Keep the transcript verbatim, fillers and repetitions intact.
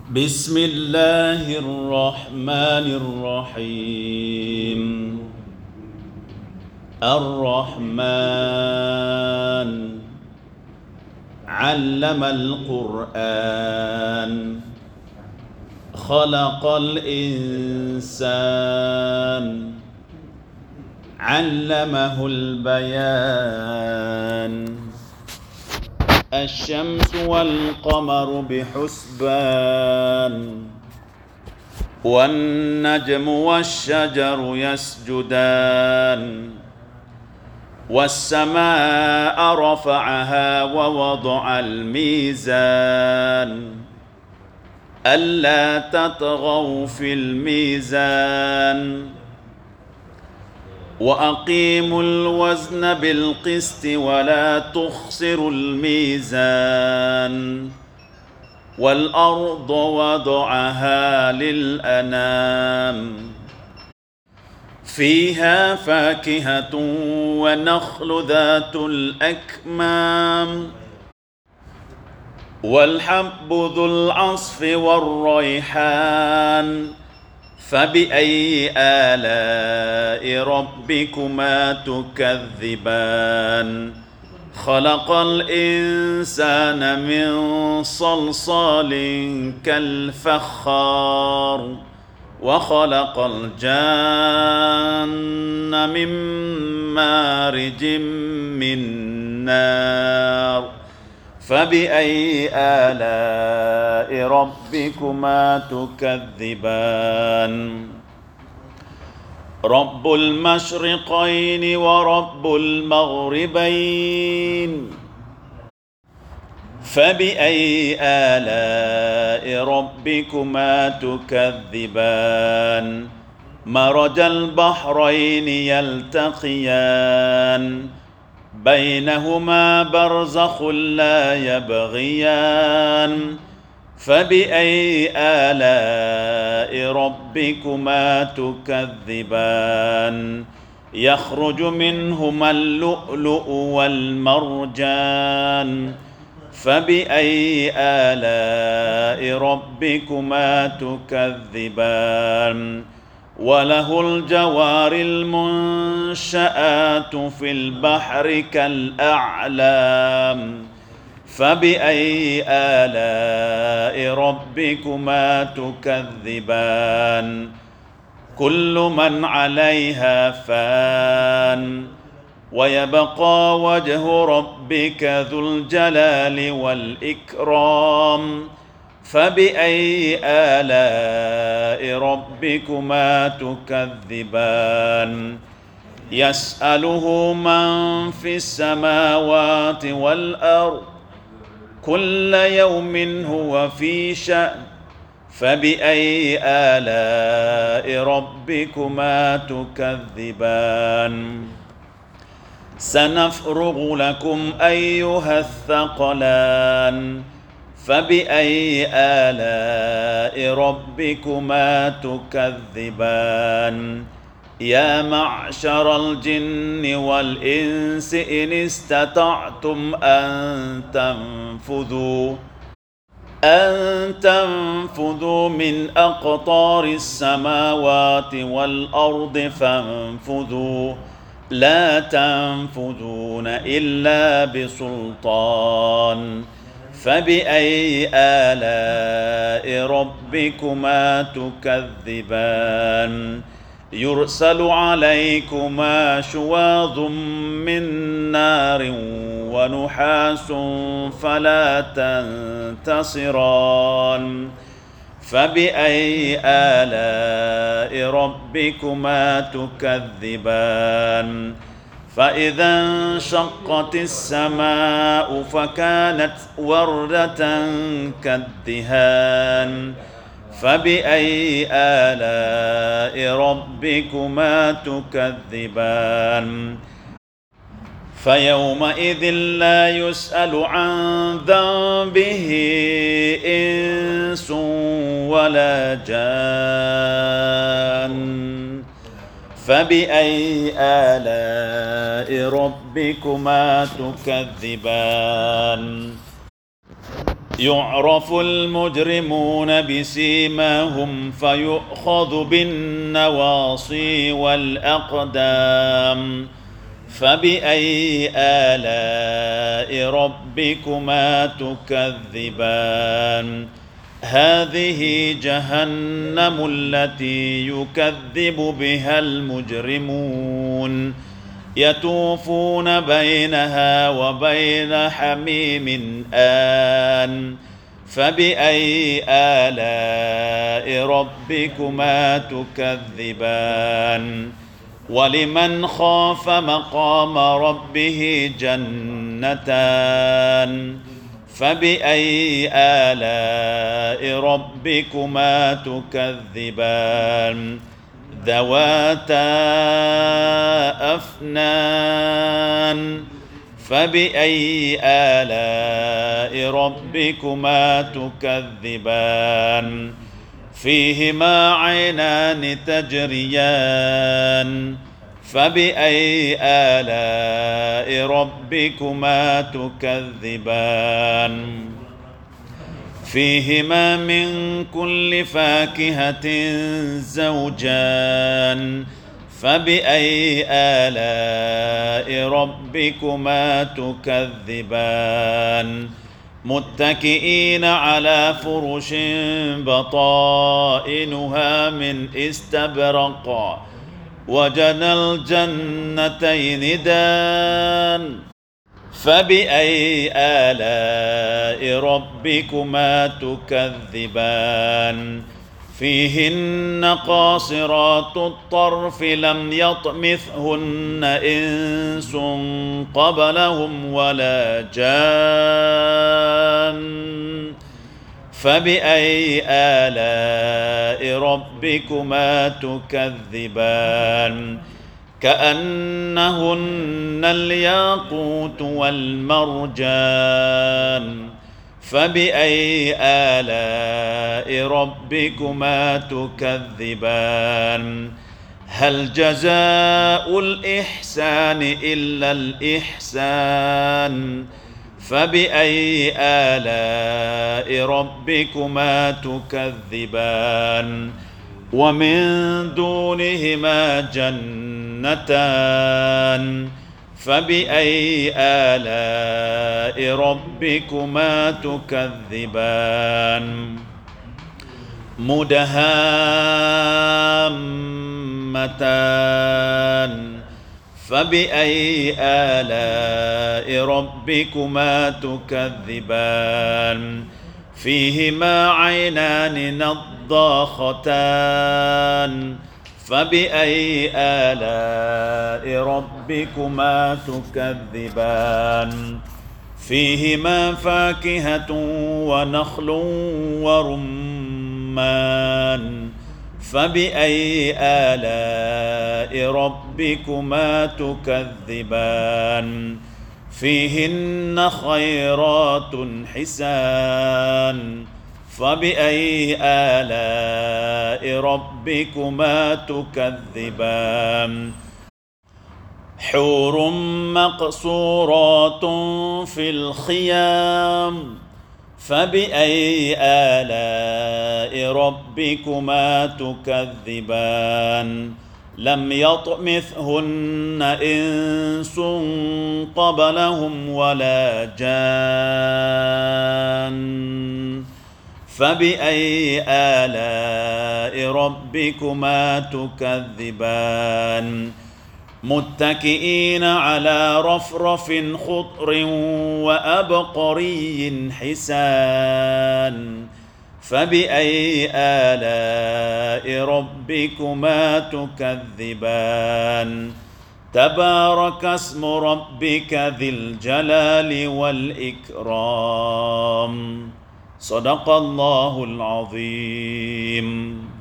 بسم الله الرحمن الرحيم. الرحمن علم القرآن خلق الإنسان علمه البيان. الشمس والقمر بحسبان والنجم والشجر يسجدان والسماء رفعها ووضع الميزان ألا تطغوا في الميزان وأقيموا الوزن بالقسط ولا تخسروا الميزان والأرض وضعها للأنام فيها فاكهة ونخل ذات الأكمام والحب ذو العصف والريحان فبأي آلاء ربكما تكذبان خلق الإنسان من صلصال كالفخار وخلق الجان من مارج من نار فبأي آلاء ربكما تكذبان رب المشرقين ورب المغربين فبأي آلاء ربكما تكذبان مرج البحرين يلتقيان بينهما برزخ لا يبغيان فبأي آلاء ربكما تكذبان يخرج منهما اللؤلؤ والمرجان فبأي آلاء ربكما تكذبان وله الجوار المنشآت في البحر كالأعلام فبأي آلاء ربكما تكذبان كل من عليها فان ويبقى وجه ربك ذو الجلال والإكرام فبأي آلاء ربكما تكذبان يسأله من في السماوات والأرض كل يوم هو في شأن فبأي آلاء ربكما تكذبان سنفرغ لكم أيها الثقلان فبأي آلاء ربكما تكذبان يا معشر الجن والإنس إن استطعتم أن تنفذوا أن تنفذوا من أقطار السماوات والأرض فانفذوا لا تنفذون إلا بسلطان فبأي آلاء ربكما تكذبان يرسل عليكما شواظ من نار ونحاس فلا تنتصران فبأي آلاء ربكما تكذبان فإذا انشقت السماء فكانت وردة كالدهان فبأي آلاء ربكما تكذبان فيومئذ لا يسأل عن ذنبه إنس ولا جان فبأي آلاء ربكما تكذبان يعرف المجرمون بسيماهم فيؤخذ بالنواصي والأقدام فبأي آلاء ربكما تكذبان هذه جهنم التي يكذب بها المجرمون يطوفون بينها وبين حميم آن فبأي آلاء ربكما تكذبان ولمن خاف مقام ربه جنتان فبأي آلاء ربكما تكذبان ذواتا أفنان فبأي آلاء ربكما تكذبان فيهما عينان تجريان فبأي آلاء ربكما تكذبان فيهما من كل فاكهة زوجان فبأي آلاء ربكما تكذبان متكئين على فرش بطائنها من استبرق وجنى الجنتين دان فبأي آلاء ربكما تكذبان فيهن قاصرات الطرف لم يطمثهن إنس قبلهم ولا جان فبأي آلاء ربكما تكذبان كأنهن الياقوت والمرجان فبأي آلاء ربكما تكذبان هل جزاء الإحسان إلا الإحسان فبأي آلاء ربكما تكذبان ومن دونهما جنتان فبأي آلاء ربكما تكذبان مدهامتان فبأي آلاء ربكما تكذبان فيهما عينان نضاختان فبأي آلاء ربكما تكذبان فيهما فاكهة ونخل ورمان فبأي آلاء ربكما تكذبان فيهن خيرات حسان فبأي آلاء ربكما تكذبان حور مقصورات في الخيام فبأي آلاء ربكما تكذبان لم يطمثهن إنس قبلهم ولا جان فبأي آلاء ربكما تكذبان متكئين على رفرف خضر وأبقري حسان فبأي آلاء ربكما تكذبان تبارك اسم ربك ذي الجلال والإكرام صدق الله العظيم.